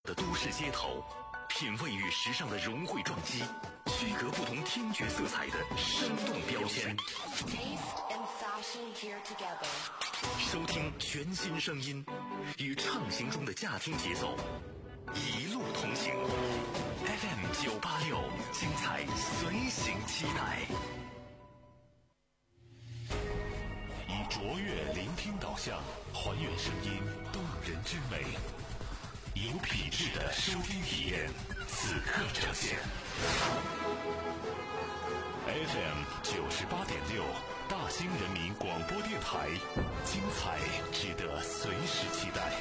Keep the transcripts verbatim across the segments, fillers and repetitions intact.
的都市街头，品味与时尚的融汇撞击，区隔不同听觉色彩的生动标签。收听全新声音，与畅行中的驾听节奏，一路同行。F M 九八六，精彩随行期待。以卓越聆听导向，还原声音动人之美，有品质的收听体验，此刻呈现。F M 九十八点六，大兴人民广播电台，精彩值得随时期待。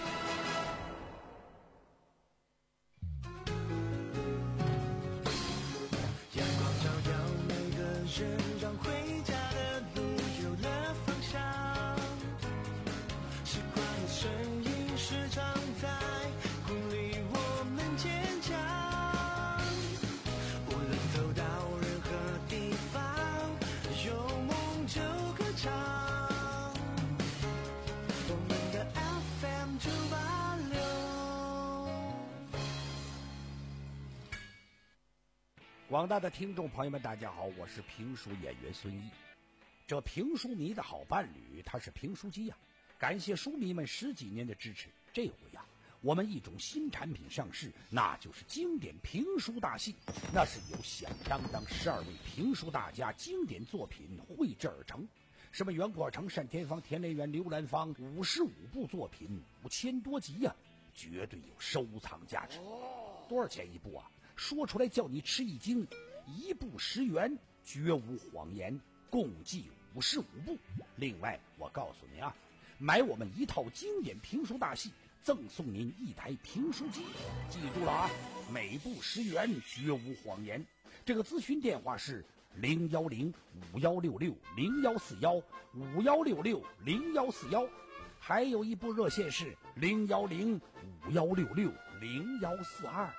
阳光照耀每个人，让回家的路有了方向。时光的身影时常在鼓励我们坚强。无论走到任何地方，有梦就歌唱。我们的 F M 九八六。 广大的听众朋友们，大家好，我是评书演员孙一。这评书迷的好伴侣，他是评书机呀、啊！感谢书迷们十几年的支持。这回呀、啊，我们一种新产品上市，那就是经典评书大戏。那是由响当当十二位评书大家经典作品绘制而成，什么袁国成、单田芳、田连元、刘兰芳，五十五部作品，五千多集呀、啊，绝对有收藏价值。多少钱一部啊？说出来叫你吃一惊，一部十元，绝无谎言，共计五十五部。另外我告诉您啊，买我们一套经典评书大戏，赠送您一台评书机。记住了啊，每部十元，绝无谎言。这个咨询电话是零幺零五幺六六零幺四幺五幺六六零幺四幺，还有一部热线是零幺零五幺六六零幺四二。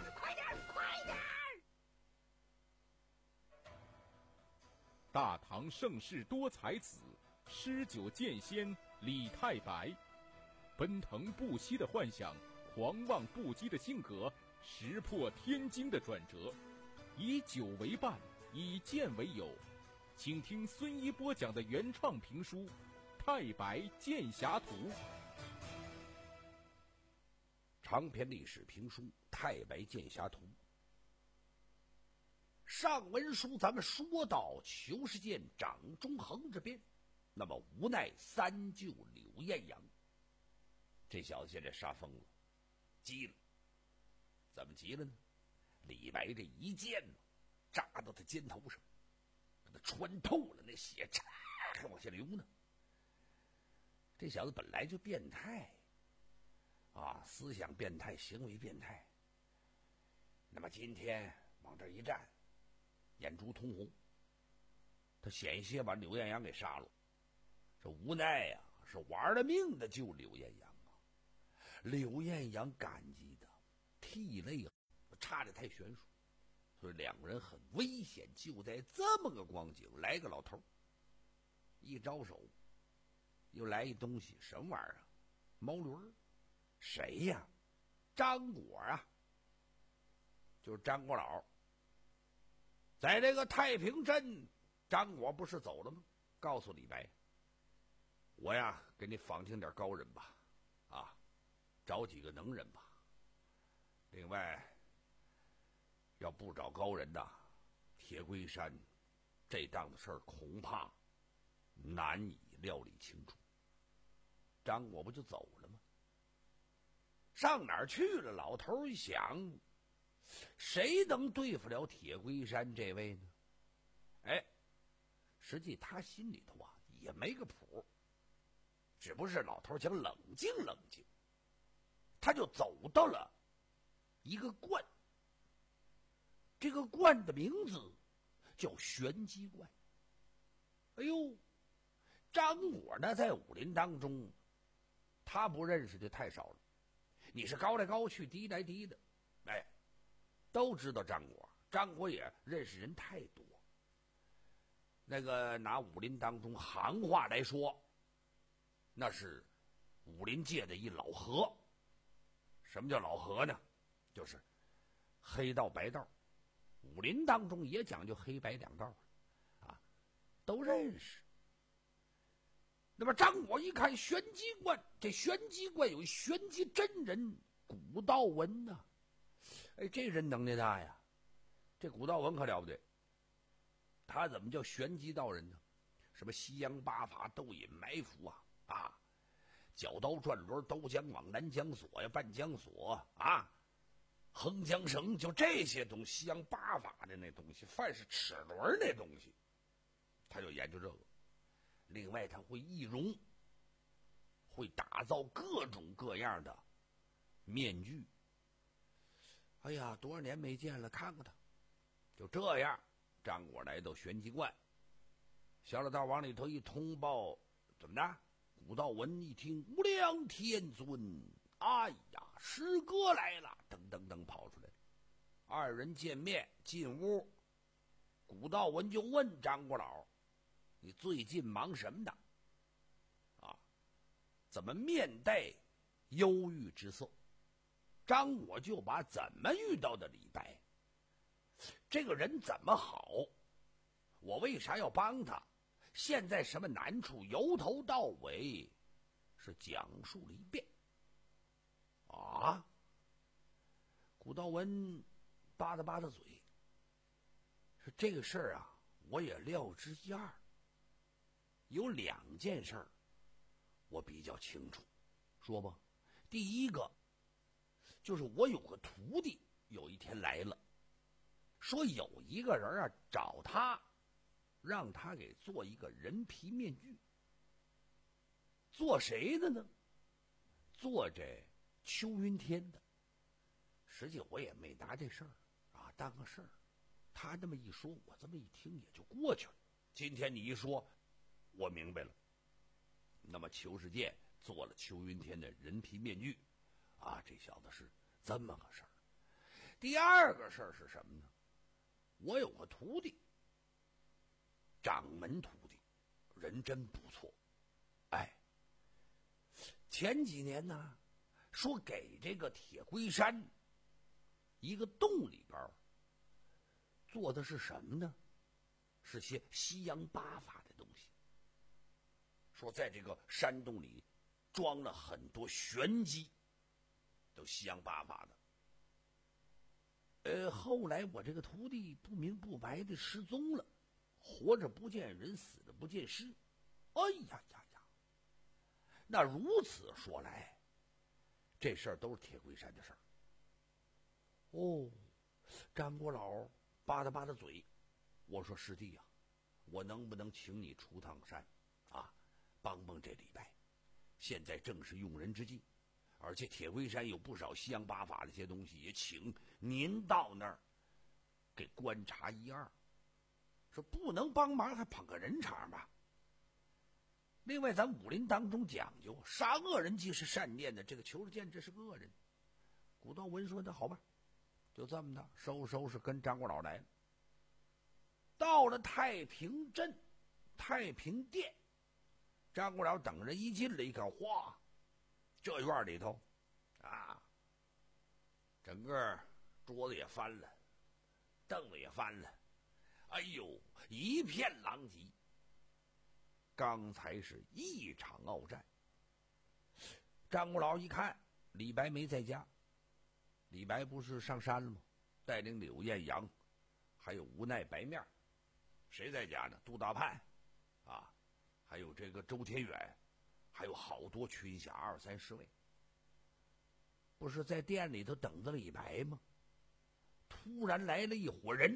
大唐盛世多才子，诗酒剑仙李太白，奔腾不息的幻想，狂妄不羁的性格，石破天惊的转折，以酒为伴，以剑为友。请听孙一播讲的原创评书《太白剑侠图》。 长篇历史评书《太白剑侠图》。上文书咱们说到裘世剑掌中横这边，那么无奈三舅柳彦阳，这小子现在杀疯了，急了。怎么急了呢？李白这一剑呢，扎到他肩头上，把他穿透了，那血嚓还往下流呢。这小子本来就变态啊，思想变态，行为变态。那么今天往这一站，眼珠通红，他险些把柳彦阳给杀了。这无奈呀、啊，是玩了命的救柳彦阳啊！柳彦阳感激的涕泪差得太悬殊，所以两个人很危险。就在这么个光景，来个老头一招手，又来一东西，什么玩意儿啊？毛驴。谁呀？张果啊，就是张果老。在这个太平镇，张果不是走了吗？告诉李白，我呀给你访听点高人吧，啊，找几个能人吧。另外，要不找高人呐，铁龟山这档子事儿恐怕难以料理清楚。张果不就走了吗？上哪儿去了？老头一想，谁能对付了铁龟山这位呢？哎，实际他心里头啊也没个谱，只不过是老头想冷静冷静，他就走到了一个观，这个观的名字叫玄机观。哎呦，张果呢在武林当中，他不认识的太少了。你是高来高去，低来低的，哎，都知道张果。张果也认识人太多。那个拿武林当中行话来说，那是武林界的一老河。什么叫老河呢？ 就是黑道白道，武林当中也讲究黑白两道啊，都认识。那么张果一看玄机观，这玄机观有玄机真人古道文呐、啊，哎，这人能耐大呀！这古道文可了不得，他怎么叫玄机道人呢？什么西洋八法、斗隐埋伏啊啊，角刀转轮、兜江网、南江锁呀、半江锁啊，横江绳，就这些东西，西洋八法的那东西，凡是齿轮那东西，他就研究这个。另外，他会易容，会打造各种各样的面具。哎呀，多少年没见了，看看他，就这样。张果来到玄机观，小老道往里头一通报，怎么着？古道文一听，无量天尊，哎呀，师哥来了，噔噔噔跑出来了。二人见面进屋，古道文就问张果老：“你最近忙什么呢？”啊，怎么面带忧郁之色？张果就把怎么遇到的李白，这个人怎么好，我为啥要帮他，现在什么难处，由头到尾是讲述了一遍。啊，古道文吧嗒吧嗒嘴，说这个事儿啊，我也料之一二。有两件事儿我比较清楚，说吧。第一个就是我有个徒弟，有一天来了，说有一个人啊找他，让他给做一个人皮面具。做谁的呢？做这邱云天的。实际我也没拿这事儿啊当个事儿，他这么一说，我这么一听也就过去了。今天你一说，我明白了。那么裘世健做了邱云天的人皮面具啊，这小子是这么个事儿。第二个事儿是什么呢？我有个徒弟，掌门徒弟，人真不错。哎，前几年呢，说给这个铁龟山一个洞里边做的是什么呢？是些西洋八法的东西。说在这个山洞里装了很多玄机，都西洋八法的。呃，后来我这个徒弟不明不白的失踪了，活着不见人，死的不见尸。哎呀呀呀！那如此说来，这事儿都是铁龟山的事儿。哦，张国老吧嗒吧嗒嘴，我说师弟呀、啊，我能不能请你出趟山啊？帮帮这李白，现在正是用人之际，而且铁龟山有不少西洋八法的一些东西，也请您到那儿给观察一二。说不能帮忙，还捧个人场吧。另外，咱武林当中讲究，杀恶人即是善念的。这个裘世健这是个恶人。古道文说：“那好吧，就这么的，收拾收拾，跟张国老来了。”到了太平镇、太平殿。张国老等着一进来一看，哗，这院里头啊，整个桌子也翻了，凳子也翻了，哎呦，一片狼藉。刚才是一场鏖战。张国老一看李白没在家，李白不是上山了吗？带领柳艳阳还有无奈白面，谁在家呢？杜大盼啊，还有这个周天远，还有好多群侠二三十位，不是在店里头等着李白吗？突然来了一伙人，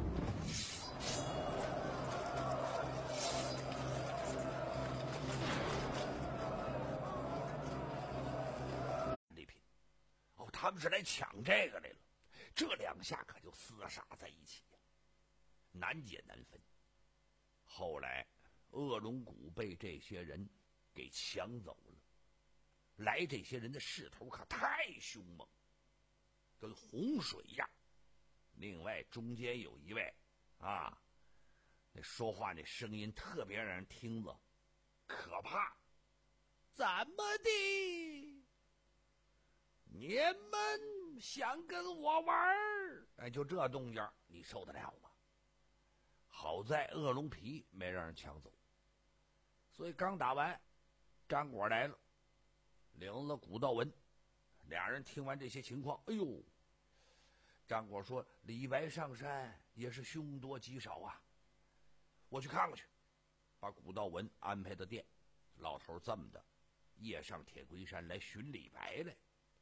礼品哦，他们是来抢这个来了。这两下可就厮杀在一起呀，难解难分。后来恶龙谷被这些人给抢走了，来这些人的势头可太凶猛，跟洪水一样。另外中间有一位啊，那说话那声音特别让人听着可怕。怎么的？你们想跟我玩儿，哎，就这动静，你受得了吗？好在恶龙皮没让人抢走，所以刚打完，张果来了，领了古道文，俩人听完这些情况，哎呦，张果说：“李白上山也是凶多吉少啊，我去看看去。”把古道文安排到店，老头这么的，夜上铁龟山来寻李白来。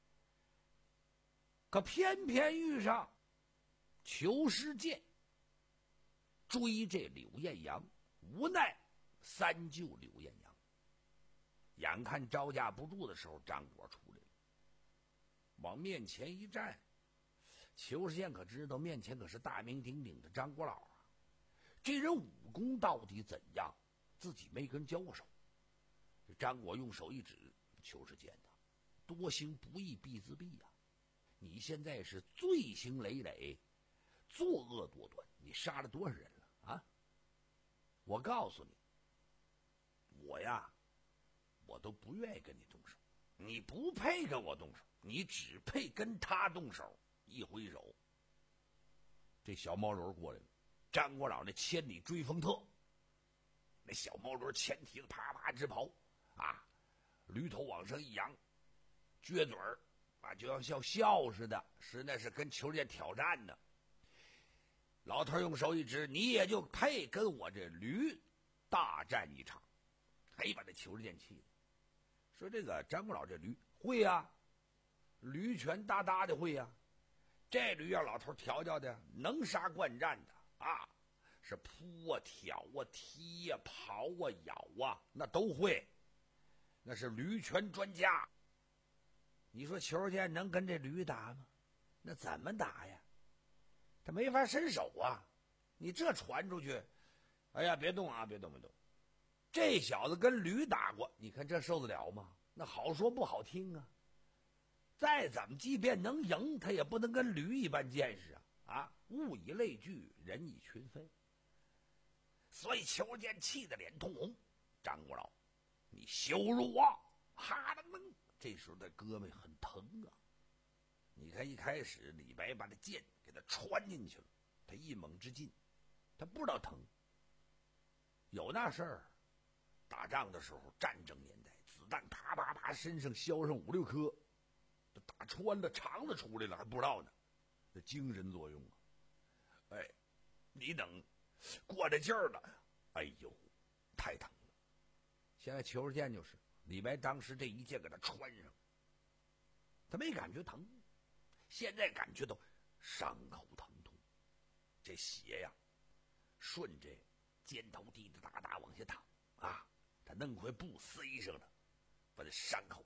可偏偏遇上裘世健追这柳艳阳，无奈三救柳艳阳。眼看招架不住的时候，张果出来了，往面前一站。裘世健可知道面前可是大名鼎鼎的张国老啊，这人武功到底怎样，自己没跟人交过手。张果用手一指，裘世健的多行不义必自毙呀、啊！你现在是罪行累累，作恶多端，你杀了多少人了啊？我告诉你，我呀，我都不愿意跟你动手，你不配跟我动手，你只配跟他动手。一挥手，这小毛驴过来了，张国老那千里追风特，那小毛驴前蹄子啪啪直跑啊，驴头往上一扬，撅嘴儿啊，就像笑笑似的，实在是跟裘世健挑战呢。老头用手一指，你也就配跟我这驴大战一场。嘿，把这裘世健气的，说这个张国老这驴会呀、啊，驴拳哒哒的会呀、啊。这驴让老头调教的能杀惯战的啊，是扑啊、挑啊、踢呀、啊、刨啊、咬啊，那都会，那是驴拳专家。你说裘世健能跟这驴打吗？那怎么打呀？他没法伸手啊！你这传出去，哎呀，别动啊，别动，别动！这小子跟驴打过，你看这受得了吗？那好说不好听啊！再怎么，即便能赢，他也不能跟驴一般见识啊！啊，物以类聚，人以群分。所以裘世健气得脸通红。张国老，你羞辱我！哈噔噔，这时候他胳膊很疼啊。你看一开始李白把他剑给他穿进去了，他一猛之劲，他不知道疼。有那事儿，打仗的时候，战争年代，子弹啪啪啪身上削上五六颗。都打穿了，肠子出来了还不知道呢，这精神作用啊！哎，你等过这劲儿了，哎呦，太疼了！现在裘世健就是李白当时这一剑给他穿上，他没感觉疼，现在感觉到伤口疼痛，这血呀顺着肩头滴滴答答往下淌啊，他弄块布塞上了，把这伤口。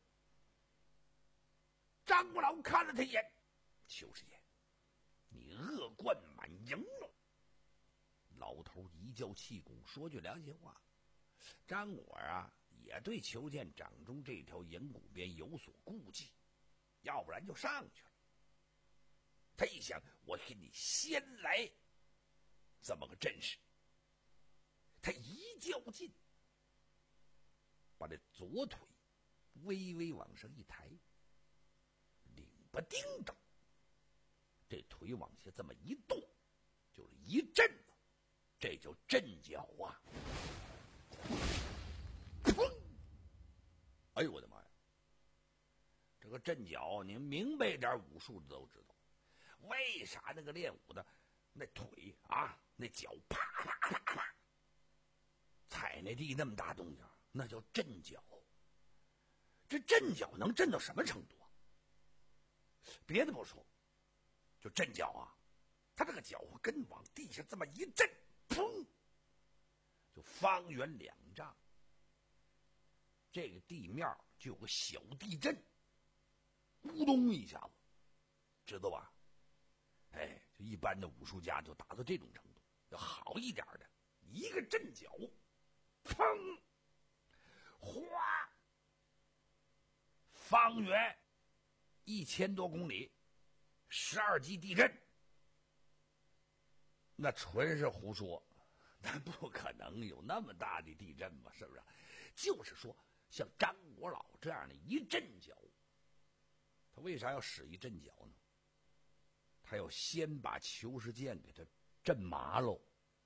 张国老看了他一眼，裘世健，你恶贯满盈了。老头一较气功，说句良心话，张果啊也对裘世健掌中这条银骨鞭有所顾忌，要不然就上去了。他一想，我给你先来这么个阵势，他一较劲，把这左腿微微往上一抬，领不叮当，这腿往下这么一动，就是一震，这叫震脚啊！砰！哎呦我的妈呀！这个震脚，您明白点武术的都知道，为啥那个练武的那腿啊，那脚啪啪啪啪踩那地那么大动静，那叫震脚。这震脚能震到什么程度啊？别的不说，就震脚啊，他这个脚跟往地下这么一震，砰，就方圆两丈，这个地面就有个小地震，咕咚一下子，知道吧？哎，就一般的武术家就达到这种程度，要好一点的，一个震脚，砰，哗，方圆一千多公里，十二级地震，那纯是胡说，那不可能有那么大的地震吧？是不是？就是说，像张国老这样的一震脚，他为啥要使一震脚呢？ 他要先把裘世健给他震麻喽。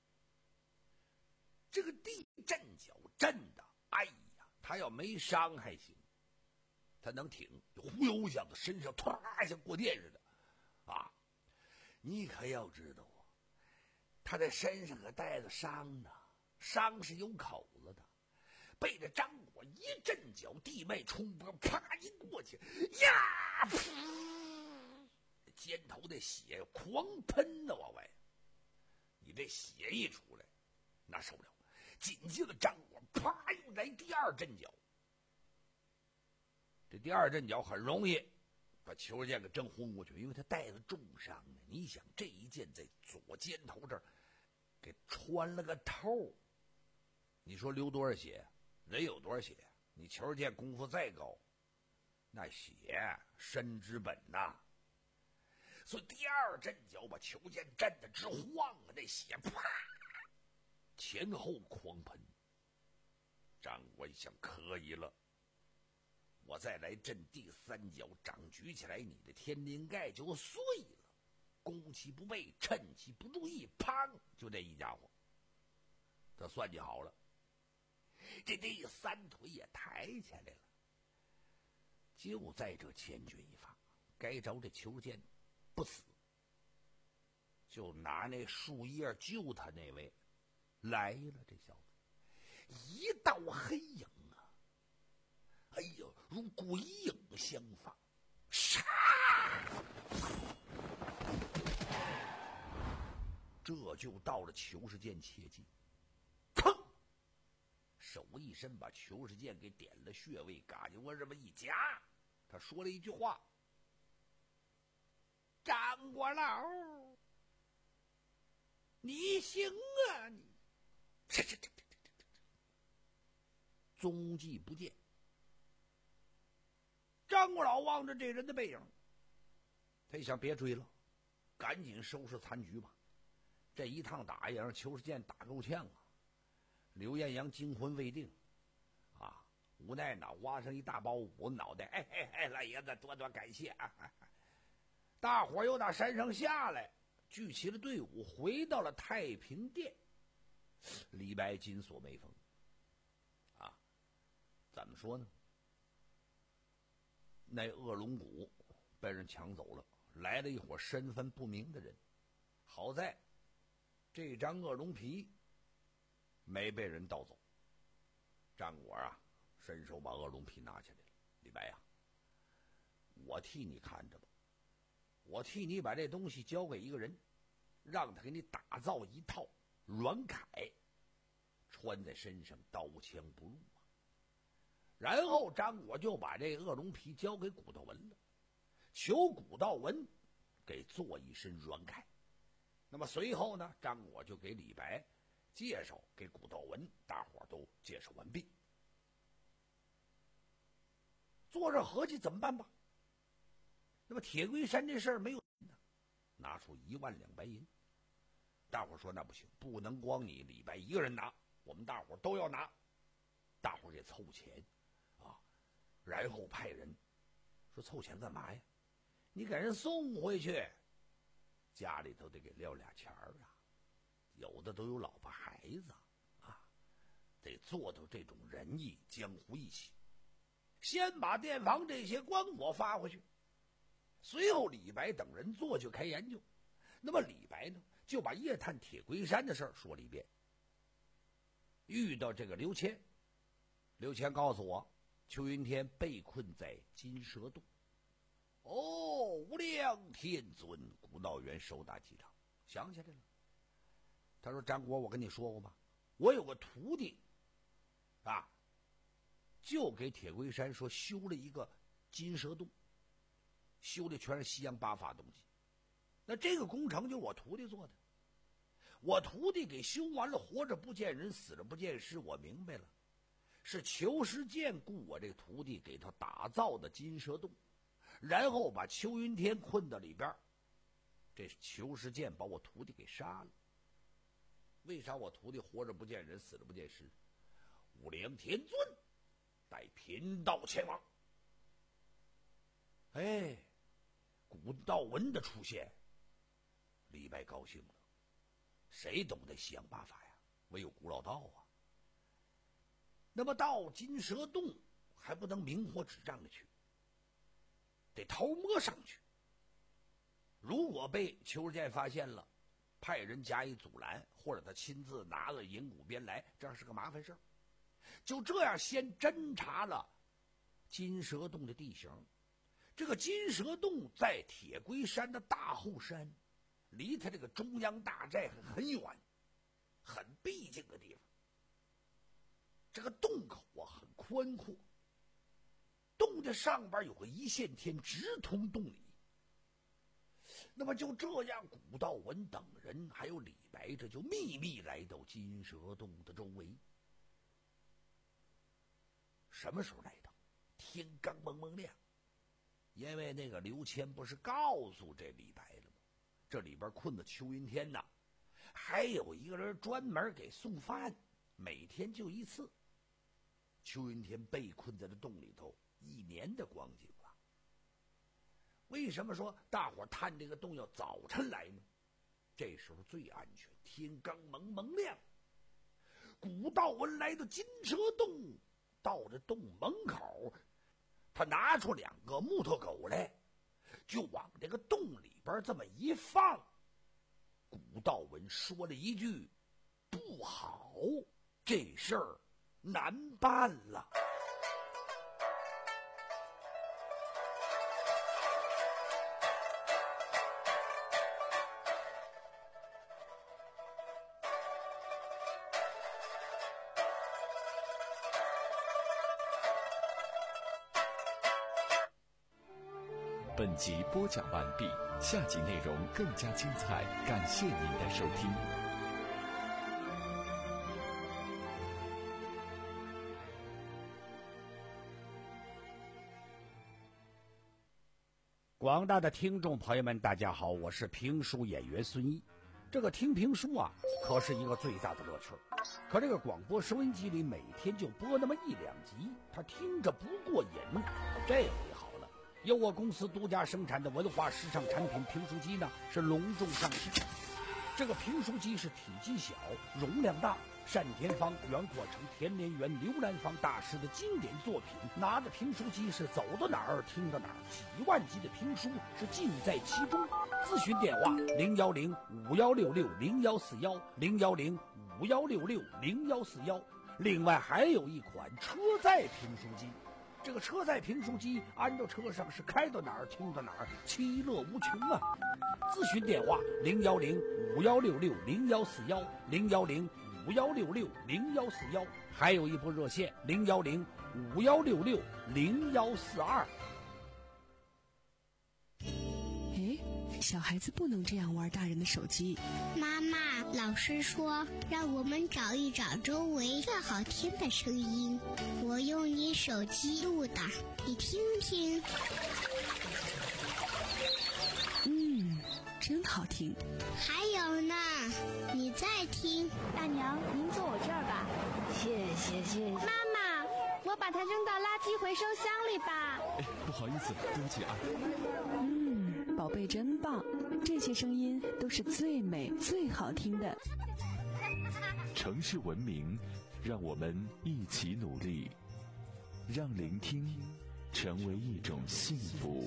这个地震脚震的，哎呀，他要没伤还行，他能挺，就忽悠一下子身上突啦像过电似的，啊！你可要知道啊，他这身上可带着伤呢，伤是有口子的，被这张果一震脚，地脉冲波，啪一过去，呀，噗，肩头的血狂喷的往外，你这血一出来，那受不了。紧接着张果啪又来第二阵脚，这第二阵脚很容易把裘世健给震昏过去，因为他带着重伤呢。你想这一剑在左肩头这儿给穿了个透，你说流多少血？人有多少血？你裘世健功夫再高，那血身之本呐。所以第二阵脚把裘世健震得直晃啊，那血啪前后狂喷。张果一想，可以了，我再来震第三脚，掌举起来，你的天灵盖就碎了。攻其不备，趁其不注意，砰，就这一家伙，他算计好了。这第三腿也抬起来了，就在这千钧一发，该着这裘世健不死，就拿那树叶救他那位来了。这小子一道黑影啊，哎呦，如鬼影相仿，杀！这就到了裘世健切记，砰！手一伸，把裘世健给点了穴位，嘎就我这么一夹，他说了一句话：“张果老，你行啊你！”这这这这这这，踪迹不见。张果老望着这人的背影，他一想别追了，赶紧收拾残局吧。这一趟打也让裘世健打够呛啊。刘彦阳惊魂未定，啊，无奈脑挖上一大包捂脑袋，哎哎哎，老爷子多多感谢啊！大伙又打山上下来，聚齐了队伍，回到了太平殿。李白紧锁眉峰，啊，怎么说呢？那恶龙谷被人抢走了，来了一伙身份不明的人，好在这张恶龙皮没被人盗走。张果啊，伸手把恶龙皮拿起来了。李白啊，我替你看着吧，我替你把这东西交给一个人，让他给你打造一套软铠，穿在身上刀枪不入啊。然后张果就把这恶龙皮交给古道文了，求古道文给做一身软铠。那么随后呢，张果就给李白介绍，给古道文，大伙都介绍完毕。坐着合计怎么办吧？那么铁龟山这事儿没有呢，拿出一万两白银。大伙说那不行，不能光你李白一个人拿，我们大伙都要拿。大伙给凑钱啊，然后派人说凑钱干嘛呀？你给人送回去，家里头得给撂俩钱儿啊，有的都有老婆孩子啊，得做到这种仁义江湖义气。先把店房这些官伙发回去，随后李白等人做去开研究。那么李白呢，就把夜探铁龟山的事儿说了一遍。遇到这个刘谦，刘谦告诉我，邱云天被困在金蛇洞。哦，无量天尊，古道元手打击掌，想起来了。他说：“张果，我跟你说过吧，我有个徒弟，啊，就给铁龟山说修了一个金蛇洞，修的全是西洋八法东西。那这个工程就是我徒弟做的，我徒弟给修完了，活着不见人，死了不见尸。我明白了，是裘世健雇我这个徒弟给他打造的金蛇洞，然后把邱云天困到里边。这是裘世健把我徒弟给杀了。为啥我徒弟活着不见人，死了不见尸？无量天尊带贫道前往。哎，古道文的出现李白高兴了，谁懂得西洋八法呀？唯有古老道啊。那么到金蛇洞还不能明火指仗着去，得偷摸上去。如果被邱世健发现了，派人加以阻拦，或者他亲自拿了银骨鞭来，这是个麻烦事儿。就这样，先侦查了金蛇洞的地形。这个金蛇洞在铁龟山的大后山，离他这个中央大寨很远，很僻静的地方。这个洞口啊很宽阔，洞的上边有个一线天直通洞里。那么就这样，古道文等人还有李白，这就秘密来到金蛇洞的周围。什么时候来到？天刚蒙蒙亮。因为那个刘谦不是告诉这李白了吗？这里边困的邱云天呐，还有一个人专门给送饭，每天就一次。邱云天被困在这洞里头一年的光景了。为什么说大伙探这个洞要早晨来呢？这时候最安全，天刚蒙蒙亮。古道文来到金蛇洞，到这洞门口，他拿出两个木头狗来，就往这个洞里边这么一放。古道文说了一句：“不好，这事儿难办了。” 本集播讲完毕，下集内容更加精彩，感谢您的收听。 广大的听众朋友们，大家好，我是评书演员孙一。这个听评书啊，可是一个最大的乐趣。可这个广播收音机里每天就播那么一两集，他听着不过瘾。这回好了，由我公司独家生产的文化时尚产品评书机呢，是隆重上市。这个评书机是体积小，容量大，单田芳、袁阔成、田连元、刘兰芳大师的经典作品。拿着评书机是走到哪儿听到哪儿，几万集的评书是尽在其中。咨询电话零幺零五幺六六零幺四幺零幺零五幺六六零幺四幺。另外还有一款车载评书机。这个车载评书机安到车上是开到哪儿听到哪儿，其乐无穷啊！咨询电话零幺零五幺六六零幺四幺零幺零五幺六六零幺四幺，还有一部热线零幺零五幺六六零幺四二。 哎，小孩子不能这样玩大人的手机。 妈妈，老师说让我们找一找周围最好听的声音，我用你手机录的，你听听。 嗯，真好听。 还有呢，你再听。 大娘，您坐我这儿吧。 谢谢谢谢。 妈妈，我把它扔到垃圾回收箱里吧。 哎，不好意思，对不起啊。 嗯，宝贝真棒，这些声音都是最美最好听的。 城市文明，让我们一起努力，让聆听成为一种幸福。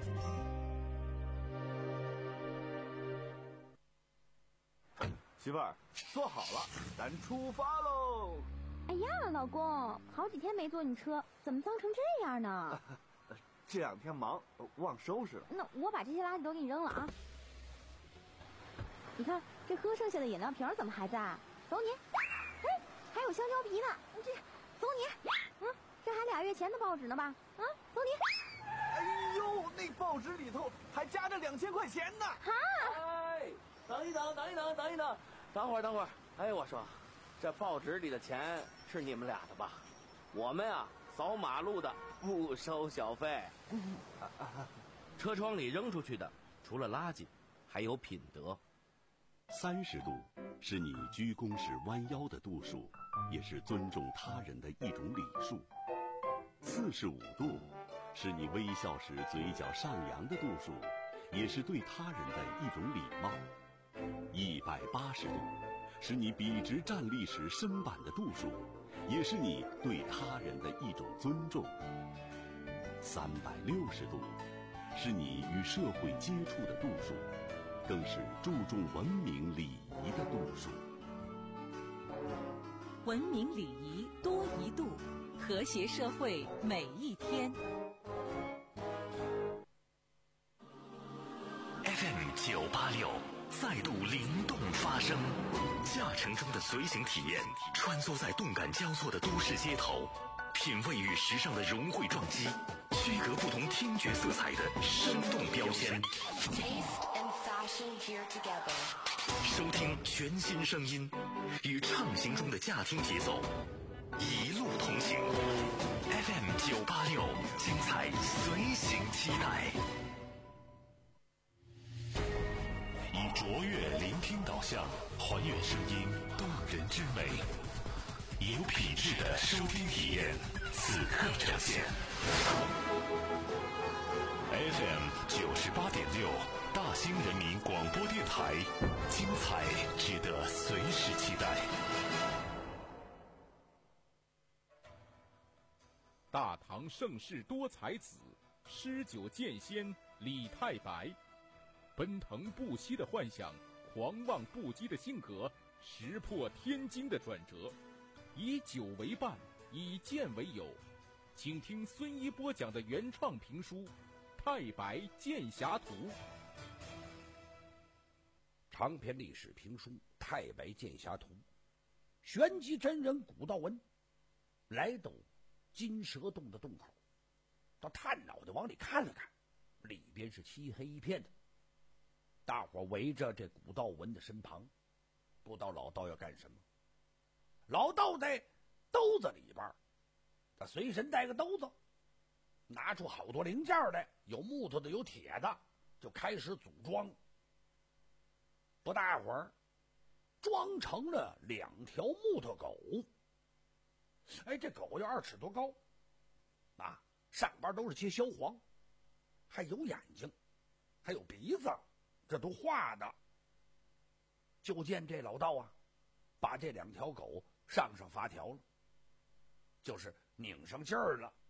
媳妇儿，坐好了，咱出发喽！ 哎呀，老公，好几天没坐你车，怎么脏成这样呢？ 这两天忙，忘收拾了。 那我把这些垃圾都给你扔了啊！你看，这喝剩下的饮料瓶怎么还在？走你！哎，还有香蕉皮呢，这走你！嗯，这还俩月前的报纸呢吧？啊，走你！ 哎呦，那报纸里头还夹着两千块钱呢！ 哈！ 哎，等一等，等一等，等一等，等会儿，等会儿。哎，我说，这报纸里的钱是你们俩的吧？我们啊，扫马路的不收小费。 车窗里扔出去的，除了垃圾，还有品德。 三十度是你鞠躬时弯腰的度数，也是尊重他人的一种礼数。四十五度是你微笑时嘴角上扬的度数，也是对他人的一种礼貌。 一百八十度，是你笔直站立时身板的度数，也是你对他人的一种尊重。三百六十度，是你与社会接触的度数，更是注重文明礼仪的度数。 文明礼仪多一度，和谐社会每一天。 F M 九八六再度灵动发声，驾乘中的随行体验，穿梭在动感交错的都市街头，品味与时尚的融汇撞击，区隔不同听觉色彩的生动标签。收听全新声音，与畅行中的驾听节奏，一路同行。F M 九八六，精彩随行期待。以卓越聆听导向，还原声音动人之美，有品质的收听体验，此刻呈现。F M 九十八点六，大兴人民广播电台，精彩值得随时期待。 大唐盛世多才子，诗酒剑仙李太白，奔腾不息的幻想，狂妄不羁的性格，石破天惊的转折，以酒为伴，以剑为友。请听孙一波讲的原创评书《太白剑侠图》。 长篇历史评书《太白剑侠图》，玄机真人古道文来到金蛇洞的洞口，他探脑袋往里看了看，里边是漆黑一片的。大伙围着这古道文的身旁，不知道老道要干什么。老道在兜子里边，他随身带个兜子，拿出好多零件来，有木头的，有铁的，就开始组装。不大会儿，装成了两条木头狗。哎，这狗有二尺多高，啊，上边都是些削黄，还有眼睛，还有鼻子，这都画的。就见这老道啊，把这两条狗上上发条了，就是拧上劲儿了。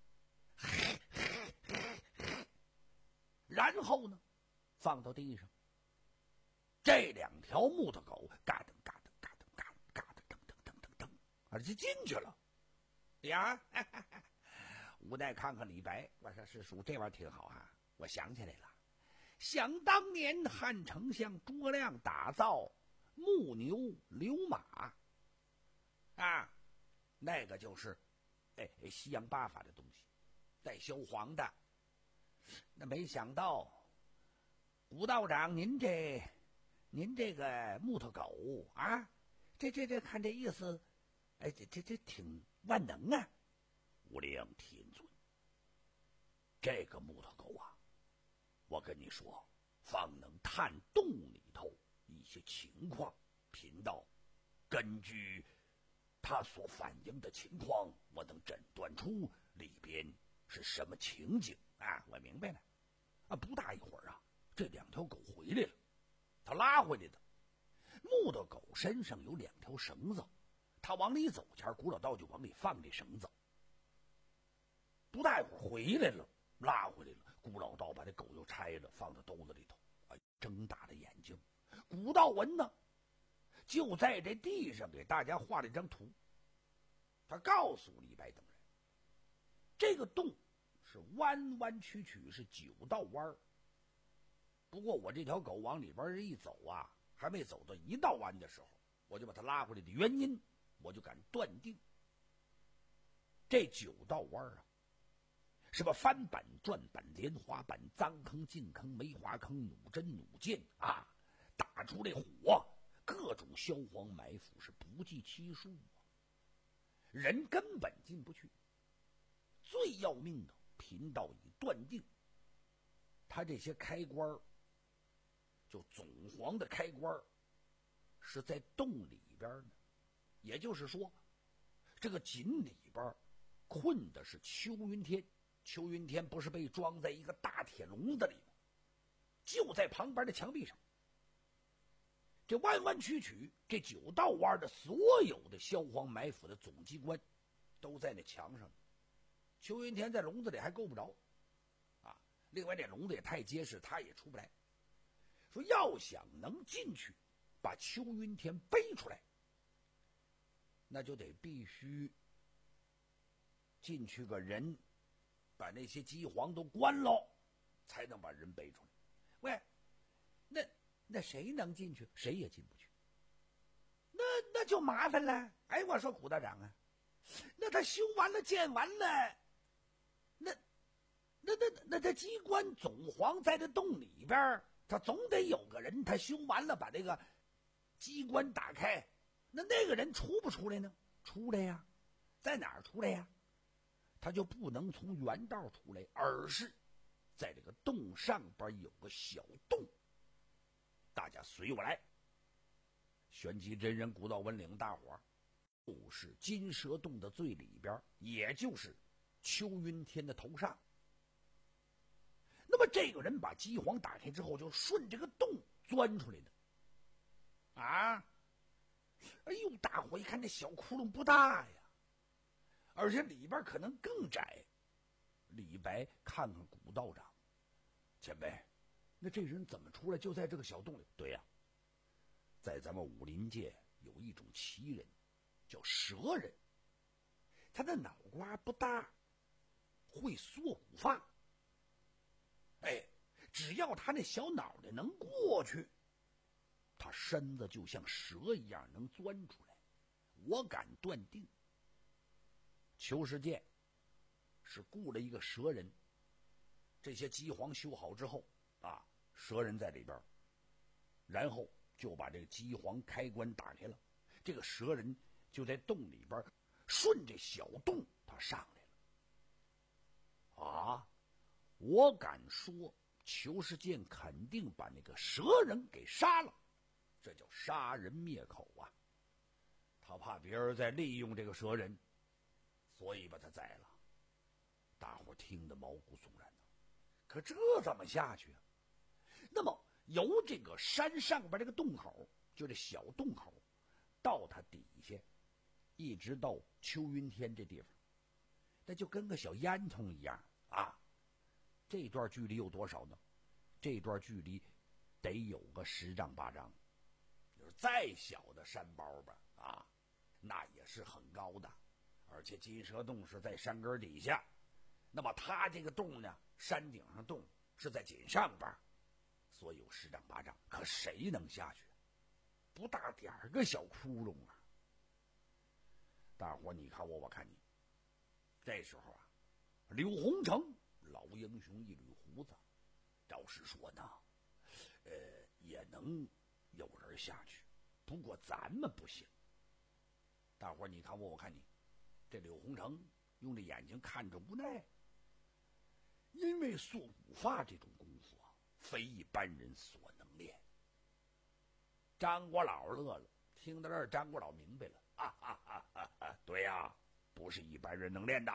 然后呢，放到地上，这两条木头狗嘎噔嘎噔嘎噔嘎噔嘎噔噔噔噔噔噔，啊，就进去了。呀，无奈看看李白，我说师叔这玩意儿挺好啊，我想起来了，想当年汉丞相诸葛亮打造木牛流马啊，那个就是哎西洋八法的东西，带削黄的。那没想到吴道长您这您这个木头狗啊，这这这看这意思，哎这这这挺万能啊。无量天尊，这个木头狗啊，我跟你说，方能探洞里头一些情况。贫道根据他所反映的情况，我能诊断出里边是什么情景啊！我明白了。啊，不大一会儿啊，这两条狗回来了，他拉回来的。木头狗身上有两条绳子，他往里走前，古老道就往里放这绳子。不大一会儿回来了，拉回来了。古老道把这狗又拆了，放到兜子里头。哎，睁大了眼睛。古道文呢，就在这地上给大家画了一张图。他告诉李白等人，这个洞是弯弯曲曲，是九道弯。不过我这条狗往里边一走啊，还没走到一道弯的时候，我就把它拉回来的原因，我就敢断定，这九道弯啊，什么翻板、转板、莲花板、脏坑、净坑、梅花坑、弩针、弩箭啊，打出这火，各种消黄埋伏是不计其数啊，人根本进不去。最要命的，贫道已断定，他这些开关，就总黄的开关，是在洞里边呢。也就是说，这个井里边困的是邱云天。邱云天不是被装在一个大铁笼子里吗？就在旁边的墙壁上。 这弯弯曲曲，这九道弯的所有的萧煌埋伏的总机关都在那墙上。邱云田在笼子里还够不着啊，另外这笼子也太结实，他也出不来。说要想能进去把邱云田背出来，那就得必须进去个人，把那些机皇都关喽，才能把人背出来。喂，那那谁能进去？谁也进不去。那那就麻烦了。哎，我说古道长啊，那他修完了建完了，那那那那他机关总皇在这洞里边，他总得有个人，他修完了把这个机关打开，那那个人出不出来呢？出来呀，在哪儿出来呀？他就不能从原道出来，而是在这个洞上边有个小洞。大家随我来。玄机真人、古道文领大伙儿，就是金蛇洞的最里边，也就是邱云天的头上。那么这个人把机皇打开之后，就顺这个洞钻出来的。啊！哎呦，大伙一看这小窟窿不大呀，而且里边可能更窄。李白看看古道长，前辈，那这人怎么出来就在这个小洞里？对呀、啊，在咱们武林界有一种奇人，叫蛇人。他的脑瓜不大，会缩骨发。哎，只要他那小脑袋能过去，他身子就像蛇一样能钻出来。我敢断定，邱世界是雇了一个蛇人。这些机皇修好之后啊，蛇人在里边，然后就把这个机皇开关打开了。这个蛇人就在洞里边，顺着小洞他上来了。啊，我敢说，裘世健肯定把那个蛇人给杀了，这叫杀人灭口啊！他怕别人再利用这个蛇人，所以把他宰了。大伙听得毛骨悚然呢。可这怎么下去啊？那么由这个山上边这个洞口，就这小洞口，到它底下，一直到邱云天这地方，那就跟个小烟囱一样啊。这段距离有多少呢？这段距离得有个十丈八丈。就是再小的山包吧，啊，那也是很高的。而且金蛇洞是在山根底下，那么它这个洞呢，山顶上洞是在井上边，所以有十丈八丈。可谁能下去？不大点儿个小窟窿啊！大伙你看我，我看你。这时候啊，柳洪成老英雄一捋胡子，照实说呢，呃，也能有人下去，不过咱们不行。大伙你看我，我看你。这柳洪成用这眼睛看着无奈，因为缩骨发这种功夫啊，非一般人所能练。张国老乐了，听到这儿，张国老明白了，啊啊啊啊啊！对呀、啊，不是一般人能练的。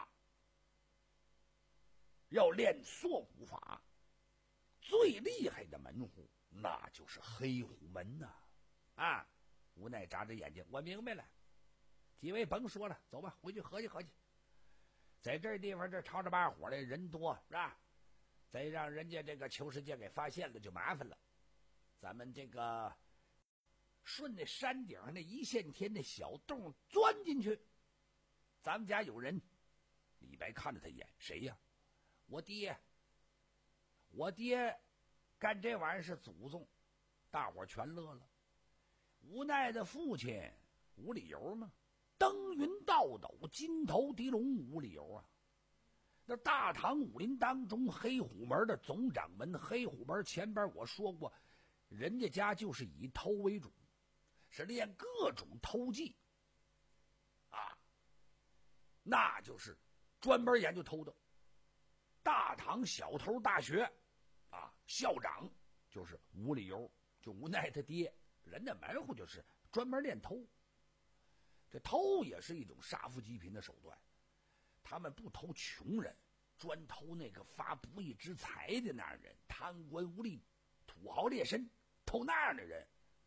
要练缩骨法，最厉害的门户那就是黑虎门呐！啊，啊，无奈眨着眼睛，我明白了。几位甭说了，走吧，回去合计合计。在这地方这吵着把火的人多是吧？再让人家这个裘世界给发现了就麻烦了。咱们这个顺着山顶上那一线天的小洞钻进去。咱们家有人。李白看了他一眼，谁呀？我爹。我爹干这玩意儿是祖宗。大伙全乐了。无奈的父亲无理由吗？登云倒斗，金头狄龙，无理由啊！那大唐武林当中，黑虎门的总掌门，黑虎门前边我说过，人家家就是以偷为主，是练各种偷技啊，那就是专门研究偷的。大唐小偷大学啊，校长就是无理由，就无奈他爹，人家门户就是专门练偷。这偷也是一种杀富济贫的手段，他们不偷穷人，专偷那个发不义之财的那样人，贪官污吏、土豪劣绅，偷那样的人，把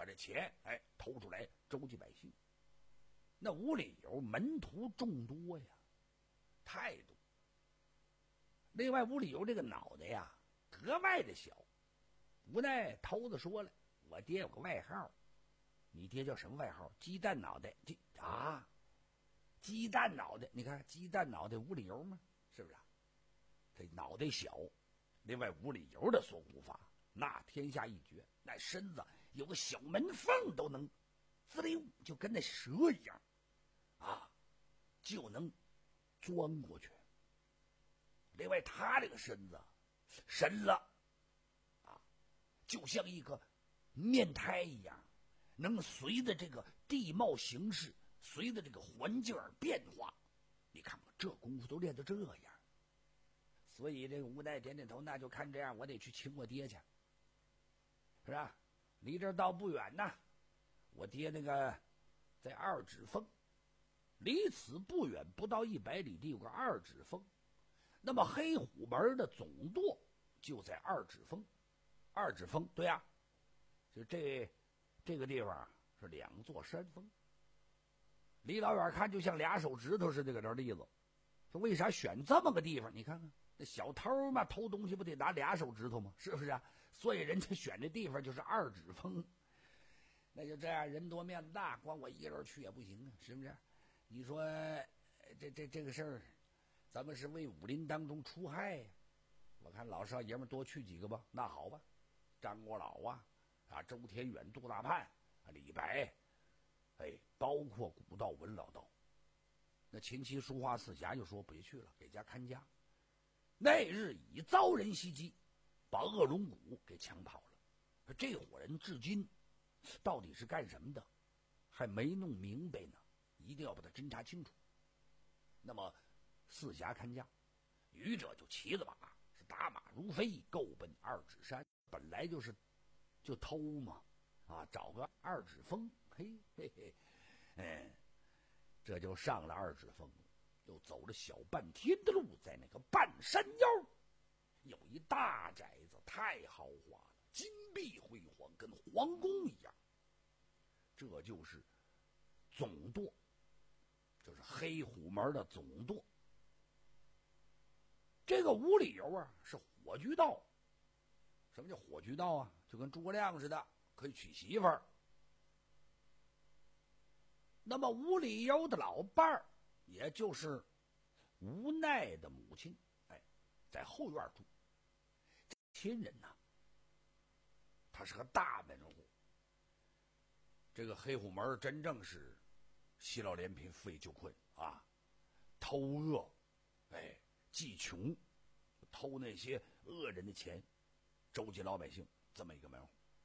把这钱哎偷出来周济百姓。那屋里有门徒众多呀，太多。另外屋里有这个脑袋呀格外的小。无奈头子说了，我爹有个外号。你爹叫什么外号？鸡蛋脑袋。鸡啊，鸡蛋脑袋。你看鸡蛋脑袋无理由吗？是不是啊？这脑袋小，另外无理由的说无法，那天下一绝。那身子有个小门缝都能滋溜，就跟那蛇一样啊，就能钻过去。另外他这个身子神了啊，就像一个面胎一样，能随着这个地貌形势，随着这个环境而变化。你看看这功夫都练到这样，所以这个无奈点点头，那就看这样，我得去请我爹去，是吧？离这儿倒不远呐，我爹那个在二指峰，离此不远，不到一百里地有个二指峰。那么黑虎门的总舵就在二指峰。二指峰，对呀、啊，就这这个地方是两座山峰，离老远看就像俩手指头似的，搁这立子。说为啥选这么个地方？你看看那小偷嘛，偷东西不得拿俩手指头吗？是不是啊？所以人家选这地方就是二指峰。那就这样，人多面子大，光我一个人去也不行啊，是不是？你说这这这个事儿，咱们是为武林当中除害呀。我看老少爷们多去几个吧。那好吧，张国老啊，啊周天远、杜大盼、啊李白，哎，包括古道文老道。那琴棋书画四侠就说别去了，给家看家。那日已遭人袭击，把恶龙谷给抢跑了。这伙人至今到底是干什么的，还没弄明白呢，一定要把它侦查清楚。那么四侠看家，愚者就骑着马，是打马如飞，够奔二指山。本来就是就偷嘛，啊，找个二指峰，嘿嘿嘿，嗯，这就上了二指峰，又走了小半天的路，在那个半山腰有一大宅子，太豪华了，金碧辉煌，跟皇宫一样。这就是总舵，就是黑虎门的总舵。这个无理由啊，是火炬道。什么叫火炬道啊？就跟诸葛亮似的，可以娶媳妇儿。那么无理由的老伴儿，也就是无奈的母亲，哎，在后院住。这亲人呐、啊，他是个大门户。这个黑虎门真正是西老连贫，富也就困啊，偷恶，哎，济穷，偷那些恶人的钱，周济老百姓，这么一个门户。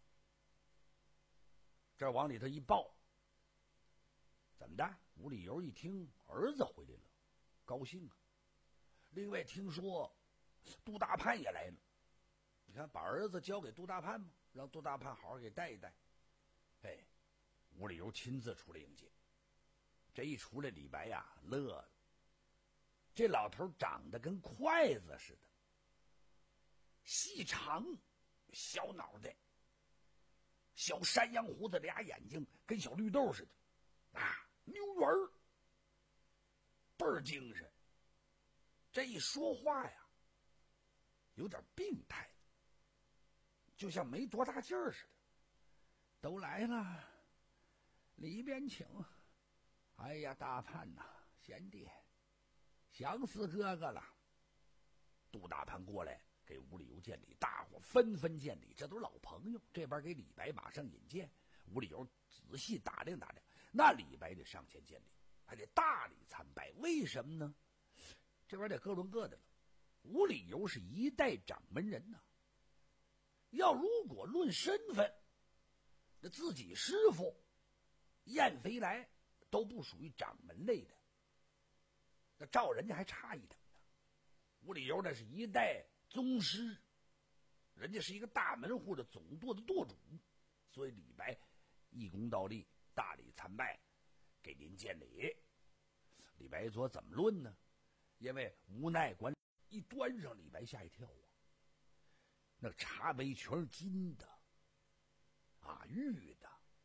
这往里头一报，怎么的？无理由一听儿子回来了，高兴啊。另外听说杜大盼也来了，你看把儿子交给杜大盼嘛，让杜大盼好好给带一带。哎，无理由亲自出来迎接。这一出来，李白呀乐了。这老头长得跟筷子似的，细长，小脑袋，小山羊胡子，俩眼睛跟小绿豆似的，啊，溜圆儿，倍儿精神。这一说话呀，有点病态，就像没多大劲儿似的。都来了，里边请。哎呀，大盼呐，贤弟，想死哥哥了。杜大盼过来给吴理由见礼，大伙纷纷见礼，这都是老朋友。这边给李白马上引荐，吴理由仔细打量打量，那李白得上前见礼，还得大礼参拜。为什么呢？这边得各论各的了。吴理由是一代掌门人呐、啊，要如果论身份，那自己师傅燕飞来都不属于掌门类的，那照人家还差一等呢。吴理由那是一代宗师，人家是一个大门户的总舵的舵主，所以李白一躬倒立，大礼参拜，给您见礼。李白说怎么论呢？因为无奈管一端上，李白吓一跳啊，那茶杯全是金的啊，玉的，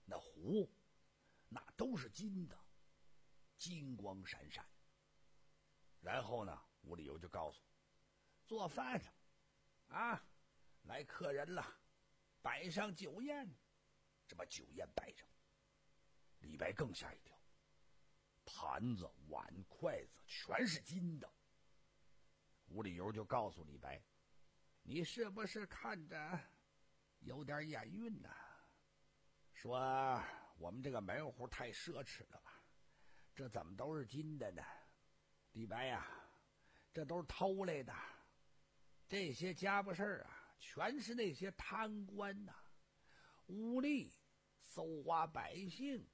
那壶那都是金的，金光闪闪。然后呢，屋里有就告诉做饭呢，啊，来客人了，摆上酒宴。这把酒宴摆上，李白更吓一跳，盘子、碗、筷子全是金的。屋里有就告诉李白，你是不是看着有点眼晕呢、啊？说我们这个门户太奢侈了吧？这怎么都是金的呢？李白呀、啊，这都是偷来的。这些家伙事儿啊，全是那些贪官呐、啊，污吏搜刮百姓。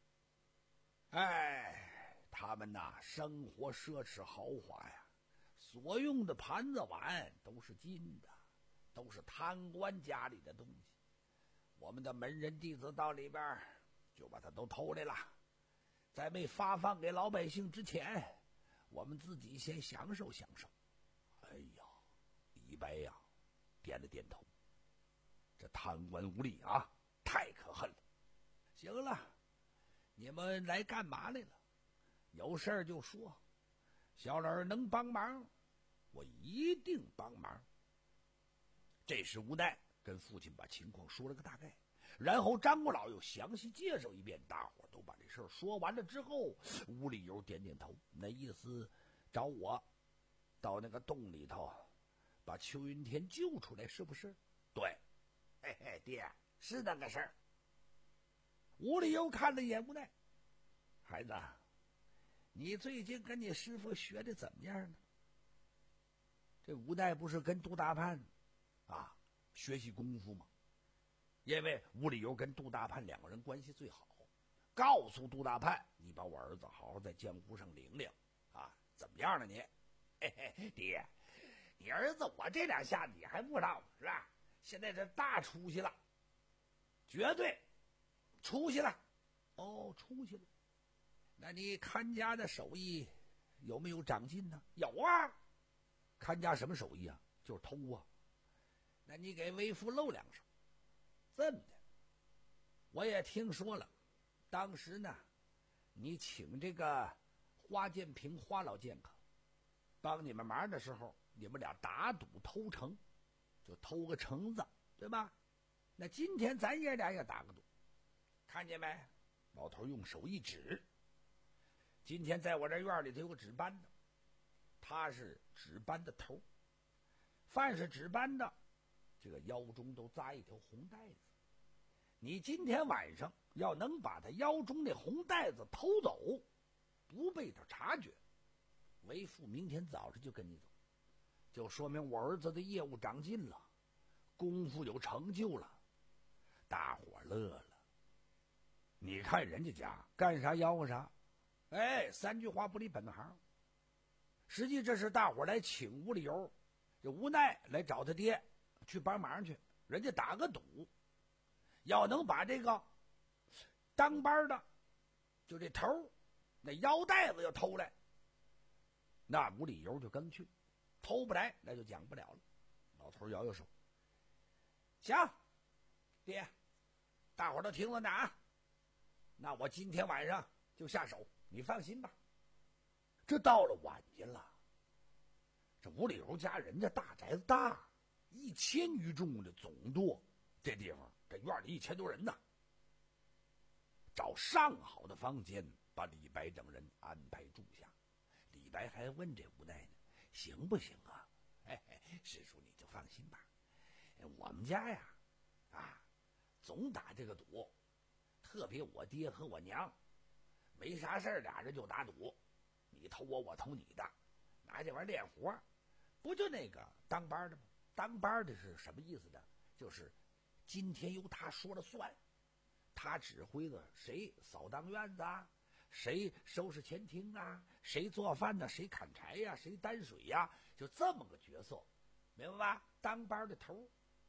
哎，他们呐、啊，生活奢侈豪华呀，所用的盘子碗都是金的，都是贪官家里的东西。我们的门人弟子到里边就把它都偷来了，在没发放给老百姓之前，我们自己先享受享受。哎呀，李白呀，点了点头。这贪官污吏啊，太可恨了。行了，你们来干嘛来了？有事儿就说，小老能帮忙，我一定帮忙。这时无奈跟父亲把情况说了个大概，然后张果老又详细介绍一遍，大伙都把这事儿说完了之后，屋里有点点头，那意思找我到那个洞里头把邱云天救出来，是不是？对，嘿嘿，爹，是那个事儿。屋里又看了一眼无奈，孩子，你最近跟你师傅学的怎么样呢？这无奈不是跟杜大盼啊学习功夫吗？因为吴理由跟杜大盼两个人关系最好，告诉杜大盼，你把我儿子好好在江湖上领领啊，怎么样了你？嘿嘿，爹，你儿子我这两下你还不知道是吧？现在这大出息了，绝对出息了。哦，出息了。那你看家的手艺有没有长进呢？有啊。看家什么手艺啊？就是偷啊。那你给为父露两手。这么的，我也听说了，当时呢，你请这个花建平花老剑客帮你们忙的时候，你们俩打赌偷城，就偷个橙子，对吧？那今天咱爷俩也打个赌，看见没？老头用手一指，今天在我这院里头有个值班的，他是值班的头，凡是值班的，这个腰中都扎一条红带子。你今天晚上要能把他腰中那红带子偷走，不被他察觉，为父明天早上就跟你走，就说明我儿子的业务长进了，功夫有成就了。大伙乐了。你看人家家干啥吆喝啥，哎，三句话不离本行。实际这是大伙来请吴理由，就无奈来找他爹去帮忙去，人家打个赌，要能把这个当班的就这头那腰带子要偷来，那无理由就跟去，偷不来那就讲不了了。老头摇摇手，行，爹，大伙都听了呢啊，那我今天晚上就下手，你放心吧。这到了晚间了，这吴理由家人家大宅子大，一千余众的总舵，这地方这院里一千多人呢。找上好的房间把李白等人安排住下。李白还问这无奈呢，行不行啊？嘿嘿，师叔你就放心吧，我们家呀啊总打这个赌，特别我爹和我娘没啥事儿，俩人就打赌，你偷我我偷你的，拿这玩意儿练活，不就那个当班的吗？当班的是什么意思呢？就是今天由他说了算，他指挥的谁扫荡院子啊，谁收拾前厅啊，谁做饭呢，谁砍柴呀、啊，谁担水呀、啊，就这么个角色，明白吧？当班的头。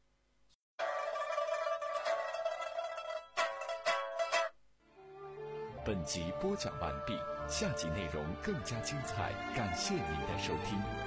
本集播讲完毕，下集内容更加精彩，感谢您的收听。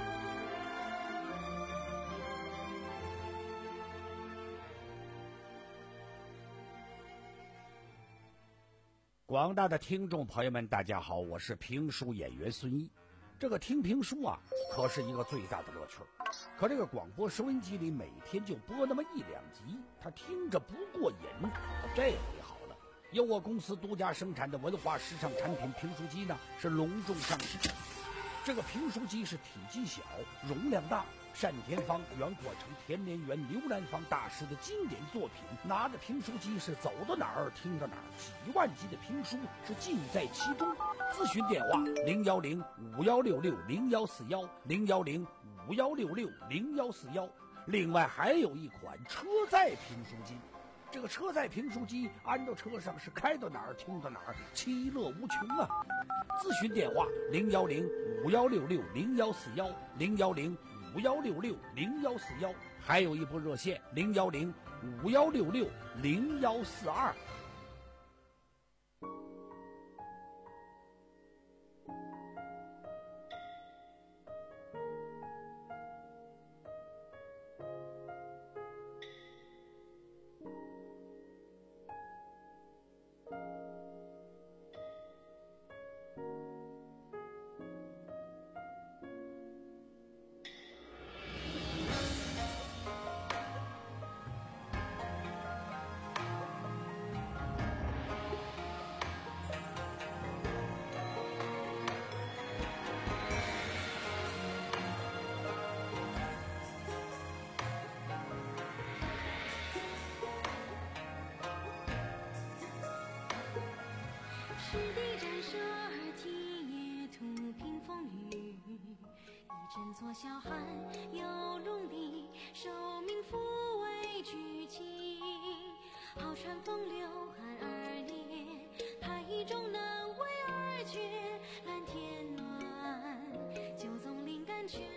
广大的听众朋友们，大家好，我是评书演员孙一。这个听评书啊，可是一个最大的乐趣。可这个广播收音机里每天就播那么一两集，他听着不过瘾。这回好了，由我公司独家生产的文化时尚产品评书机呢，是隆重上市。这个评书机是体积小，容量大，单田芳、袁阔成、田连元、刘兰芳大师的经典作品。拿着评书机是走到哪儿听到哪儿，几万集的评书是尽在其中。咨询电话零幺零五幺六六零幺四幺零幺零五幺六六零幺四幺。另外还有一款车载评书机，这个车载评书机安到车上是开到哪儿听到哪儿，其乐无穷啊！咨询电话零幺零五幺六六零幺四幺零幺零五幺六六零幺四幺，还有一部热线零幺零五幺六六零幺四二。 赤地战射而替野土平风雨，一阵作小寒，有龙的受命复为举旗。好船风流寒而烈，太中难为而绝，蓝天暖，九纵灵感全。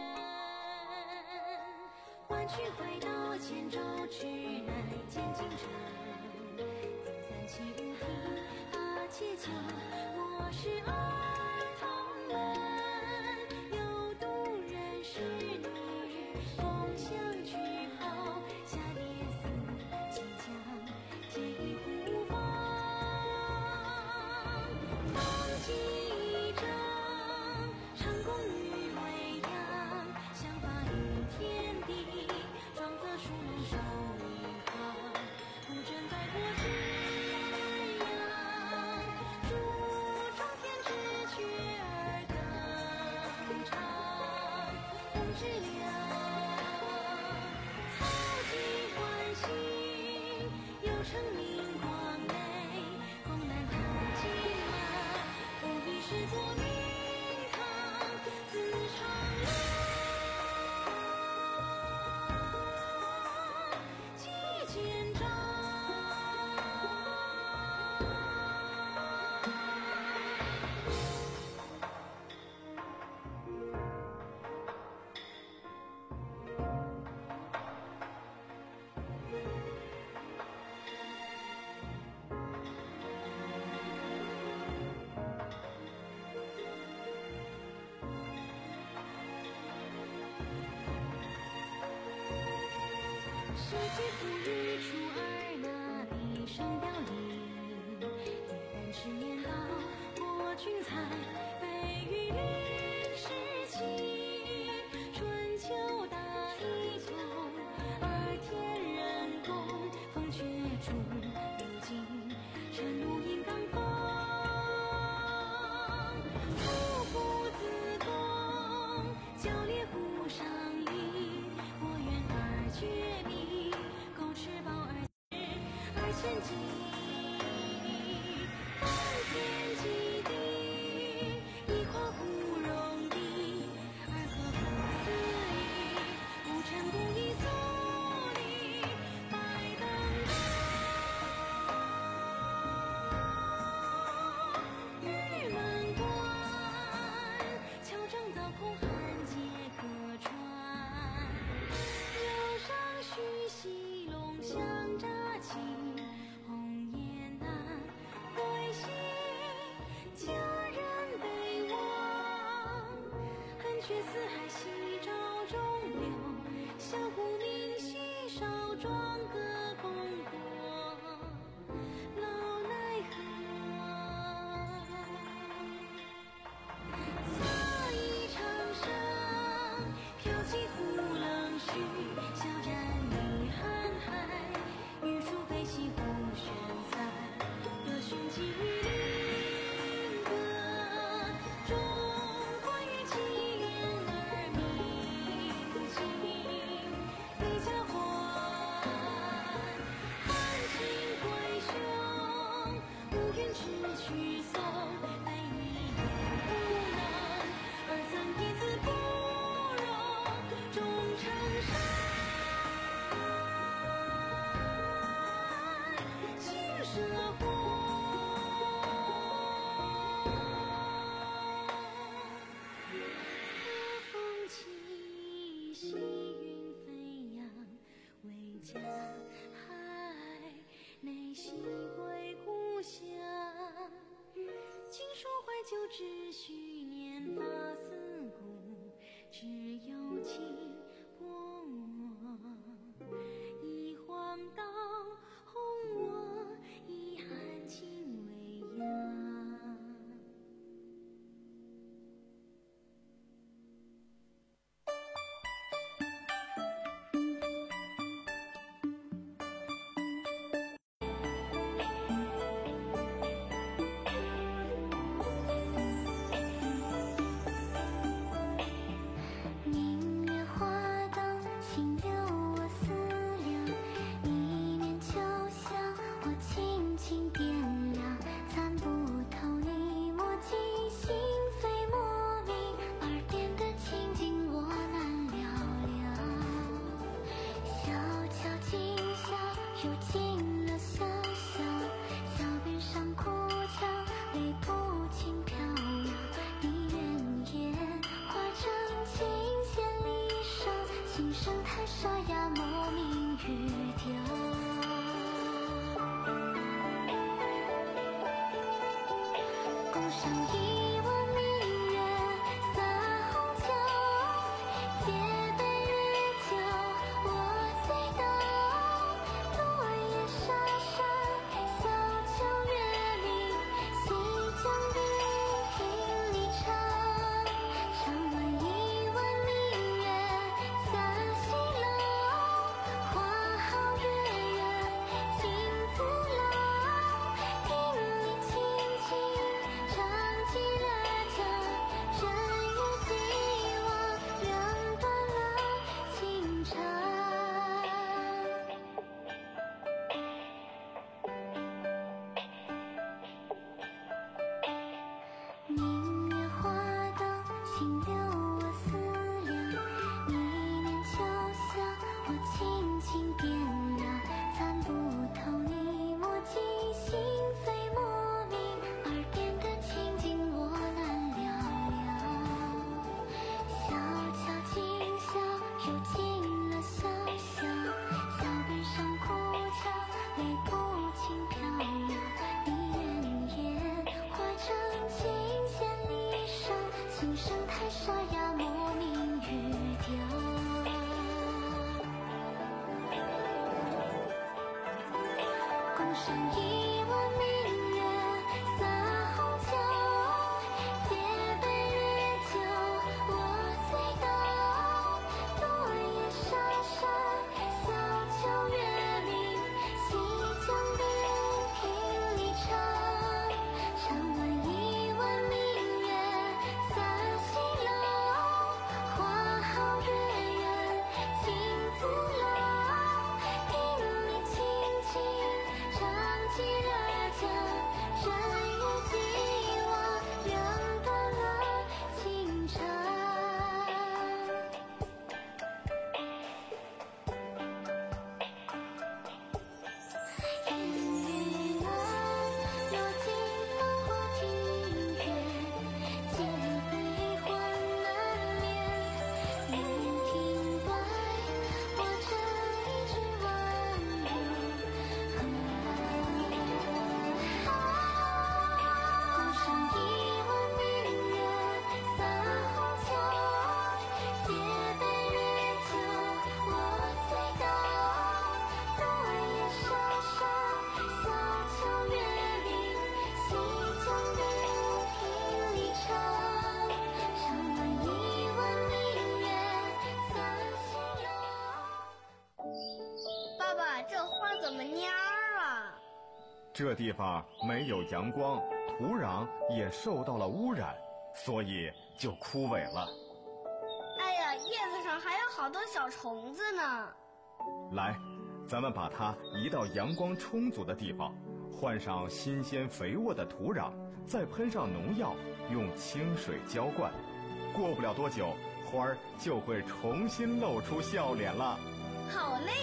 万曲回到千州，直来见京城。三七五庭八切桥，我是儿童们，有度人是女日共享去后，下列四即将皆以护方。风纪正，长弓于未央，相发于天地，壮则数龙首一行，不争在国之世纪富裕初二那一声凋零，一旦十年到国君才，北域历史起，春秋大一统，而天人共，风却出流金，沉入银冈风。夫妇自宫，交猎户上林，我愿而绝命。吃饱而而前进，满天基地，一花不容地，而何不思议？无尘不以肃立，白登高，玉门关，乔装造空汉皆可穿，楼上虚席。香乍起，红叶西湖旋散，歌声激灵歌，中华乐器悦耳鸣心，一家欢，含情归雄，无缘只许颂，爱意永不能，二三一字不容，终长山。生活，风起兮云飞扬，为家海内兮归故乡。今说怀旧只需年发思故，只有情薄我，一晃到红我。以含情为养。明月花灯，轻留我思量，一面秋香，我轻轻点亮，参不透你墨迹，心扉莫名，耳边的情景我难了了。小桥今宵，又进了小巷，桥边上哭腔，泪不轻飘扬。你远烟化成琴弦离殇，琴声太沙哑，莫名语调。宫上一弯明月洒红桥，借杯月酒我醉倒。落叶沙沙，小桥月明，西江冰听离唱。长问一弯明月洒西楼，花好月圆镜自老。听你轻轻唱起了家，正月既往，两断了情长。明月花灯，轻留我思量，一面秋香，我轻轻点亮，参不透你墨迹，心扉莫名，耳边的情景我难了了。小桥今宵，又进了小巷，桥边上哭腔，泪不轻飘扬。你远烟化成琴弦离殇，琴声太沙哑，莫名语调。宫上一弯明月洒红桥，借杯月酒我醉倒。落叶沙沙，小桥月明，西江冰听离唱。长问一弯明月洒西楼，花好月圆镜自老。听你轻轻唱起了家， 这地方没有阳光，土壤也受到了污染，所以就枯萎了。 哎呀，叶子上还有好多小虫子呢。 来，咱们把它移到阳光充足的地方，换上新鲜肥沃的土壤，再喷上农药，用清水浇灌。过不了多久，花儿就会重新露出笑脸了。 好嘞！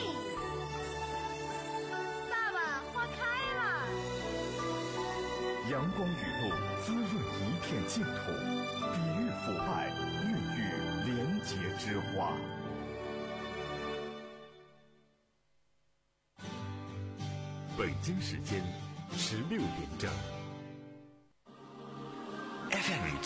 爸爸，花开了！ 阳光雨露滋润一片净土，抵御腐败，孕育廉洁之花。 北京时间十六点整。 F M